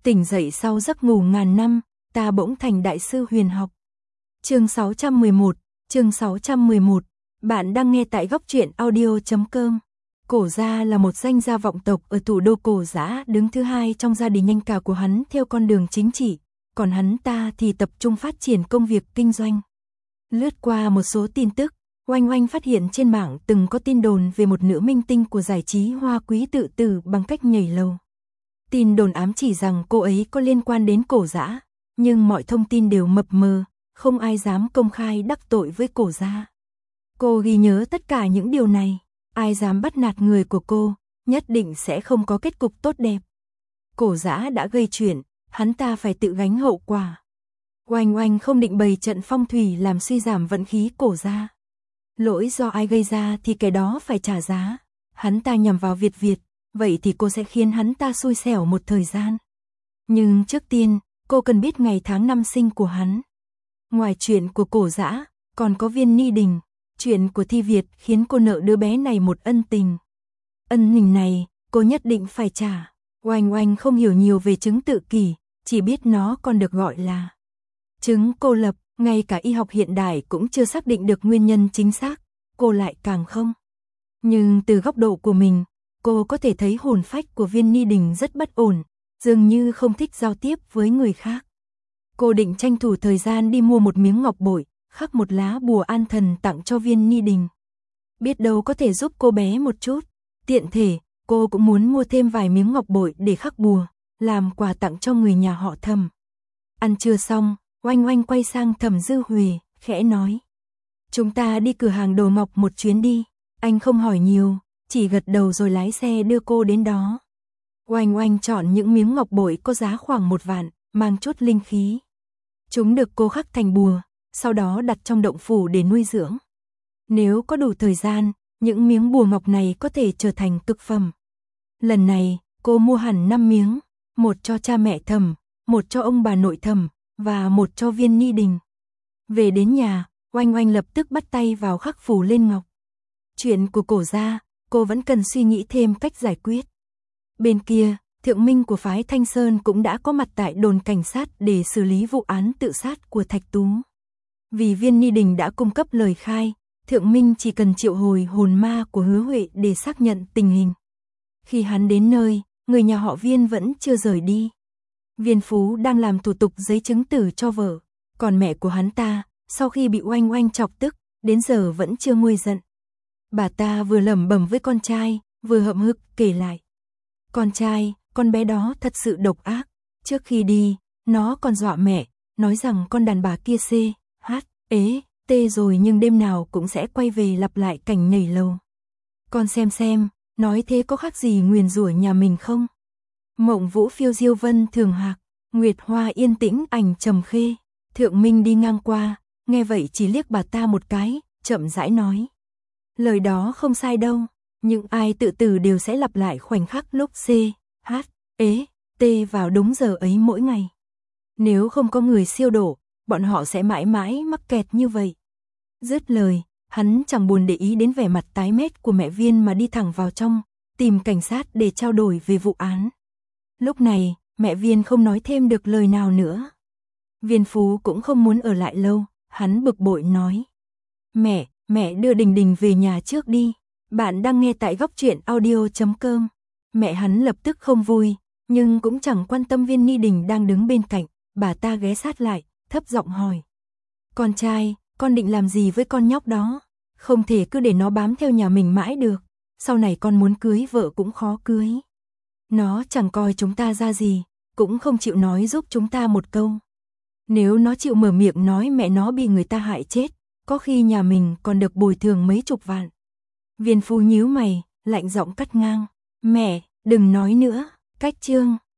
Tỉnh dậy sau giấc ngủ ngàn năm, ta bỗng thành đại sư huyền học. Chương 611, bạn đang nghe tại góc truyện audio.com. Cổ Gia là một danh gia vọng tộc ở thủ đô Cổ Giã, đứng thứ hai trong gia đình anh cả của hắn theo con đường chính trị, còn hắn ta thì tập trung phát triển công việc kinh doanh. Lướt qua một số tin tức, Oanh Oanh phát hiện trên mạng từng có tin đồn về một nữ minh tinh của giải trí Hoa Quý tự tử bằng cách nhảy lầu. Tin đồn ám chỉ rằng cô ấy có liên quan đến Cổ Giã, nhưng mọi thông tin đều mập mờ, không ai dám công khai đắc tội với Cổ Gia. Cô ghi nhớ tất cả những điều này, ai dám bắt nạt người của cô, nhất định sẽ không có kết cục tốt đẹp. Cổ Giã đã gây chuyện, hắn ta phải tự gánh hậu quả. Oanh Oanh không định bày trận phong thủy làm suy giảm vận khí Cổ Gia. Lỗi do ai gây ra thì kẻ đó phải trả giá. Hắn ta nhằm vào Việt, vậy thì cô sẽ khiến hắn ta xui xẻo một thời gian. Nhưng trước tiên, cô cần biết ngày tháng năm sinh của hắn. Ngoài chuyện của Cổ Giã, còn có Viên Ni Đình. Chuyện của Thi Việt khiến cô nợ đứa bé này một ân tình. Ân tình này, cô nhất định phải trả. Oanh Oanh không hiểu nhiều về chứng tự kỷ, chỉ biết nó còn được gọi là chứng cô lập, ngay cả y học hiện đại cũng chưa xác định được nguyên nhân chính xác, cô lại càng không. Nhưng từ góc độ của mình, cô có thể thấy hồn phách của Viên Ni Đình rất bất ổn, dường như không thích giao tiếp với người khác. Cô định tranh thủ thời gian đi mua một miếng ngọc bội, khắc một lá bùa an thần tặng cho Viên Ni Đình. Biết đâu có thể giúp cô bé một chút. Tiện thể, cô cũng muốn mua thêm vài miếng ngọc bội để khắc bùa, làm quà tặng cho người nhà họ Thẩm. Ăn trưa xong, Oanh Oanh quay sang Thẩm Dư Huệ, khẽ nói: "Chúng ta đi cửa hàng đồ ngọc một chuyến đi." Anh không hỏi nhiều, chỉ gật đầu rồi lái xe đưa cô đến đó. Oanh Oanh chọn những miếng ngọc bội có giá khoảng 1 vạn, mang chút linh khí. Chúng được cô khắc thành bùa, sau đó đặt trong động phủ để nuôi dưỡng. Nếu có đủ thời gian, những miếng bùa ngọc này có thể trở thành cực phẩm. Lần này, cô mua hẳn 5 miếng, một cho cha mẹ Thẩm, một cho ông bà nội Thẩm, và một cho Viên Ni Đình. Về đến nhà, Oanh Oanh lập tức bắt tay vào khắc phù lên ngọc. Chuyện của Cổ Gia, cô vẫn cần suy nghĩ thêm cách giải quyết. Bên kia, Thượng Minh của phái Thanh Sơn cũng đã có mặt tại đồn cảnh sát để xử lý vụ án tự sát của Thạch Tú. Vì Viên Ni Đình đã cung cấp lời khai, Thượng Minh chỉ cần triệu hồi hồn ma của Hứa Huệ để xác nhận tình hình. Khi hắn đến nơi, người nhà họ Viên vẫn chưa rời đi. Viên Phú đang làm thủ tục giấy chứng tử cho vợ, còn mẹ của hắn ta, sau khi bị Oanh Oanh chọc tức, đến giờ vẫn chưa nguôi giận. Bà ta vừa lẩm bẩm với con trai, vừa hậm hực kể lại: "Con trai, con bé đó thật sự độc ác. Trước khi đi, nó còn dọa mẹ, nói rằng con đàn bà kia CHT rồi nhưng đêm nào cũng sẽ quay về lặp lại cảnh nhảy lầu. Con xem, nói thế có khác gì nguyền rủa nhà mình không?" Mộng Vũ phiêu diêu vân thường hạc, Nguyệt Hoa yên tĩnh ảnh trầm khê. Thượng Minh đi ngang qua, nghe vậy chỉ liếc bà ta một cái, chậm rãi nói: "Lời đó không sai đâu, những ai tự tử đều sẽ lặp lại khoảnh khắc lúc CHT vào đúng giờ ấy mỗi ngày. Nếu không có người siêu độ, bọn họ sẽ mãi mãi mắc kẹt như vậy." Dứt lời, hắn chẳng buồn để ý đến vẻ mặt tái mét của mẹ Viên mà đi thẳng vào trong, tìm cảnh sát để trao đổi về vụ án. Lúc này, mẹ Viên không nói thêm được lời nào nữa. Viên Phú cũng không muốn ở lại lâu, hắn bực bội nói: Mẹ đưa Đình Đình về nhà trước đi. Bạn đang nghe tại góc truyện audio.com. Mẹ hắn lập tức không vui, nhưng cũng chẳng quan tâm Viên Ni Đình đang đứng bên cạnh, bà ta ghé sát lại, thấp giọng hỏi: "Con trai, con định làm gì với con nhóc đó? Không thể cứ để nó bám theo nhà mình mãi được, sau này con muốn cưới vợ cũng khó cưới. Nó chẳng coi chúng ta ra gì, cũng không chịu nói giúp chúng ta một câu. Nếu nó chịu mở miệng nói mẹ nó bị người ta hại chết, có khi nhà mình còn được bồi thường mấy chục vạn." Viên Phu nhíu mày, lạnh giọng cắt ngang: "Mẹ, đừng nói nữa." Cách chương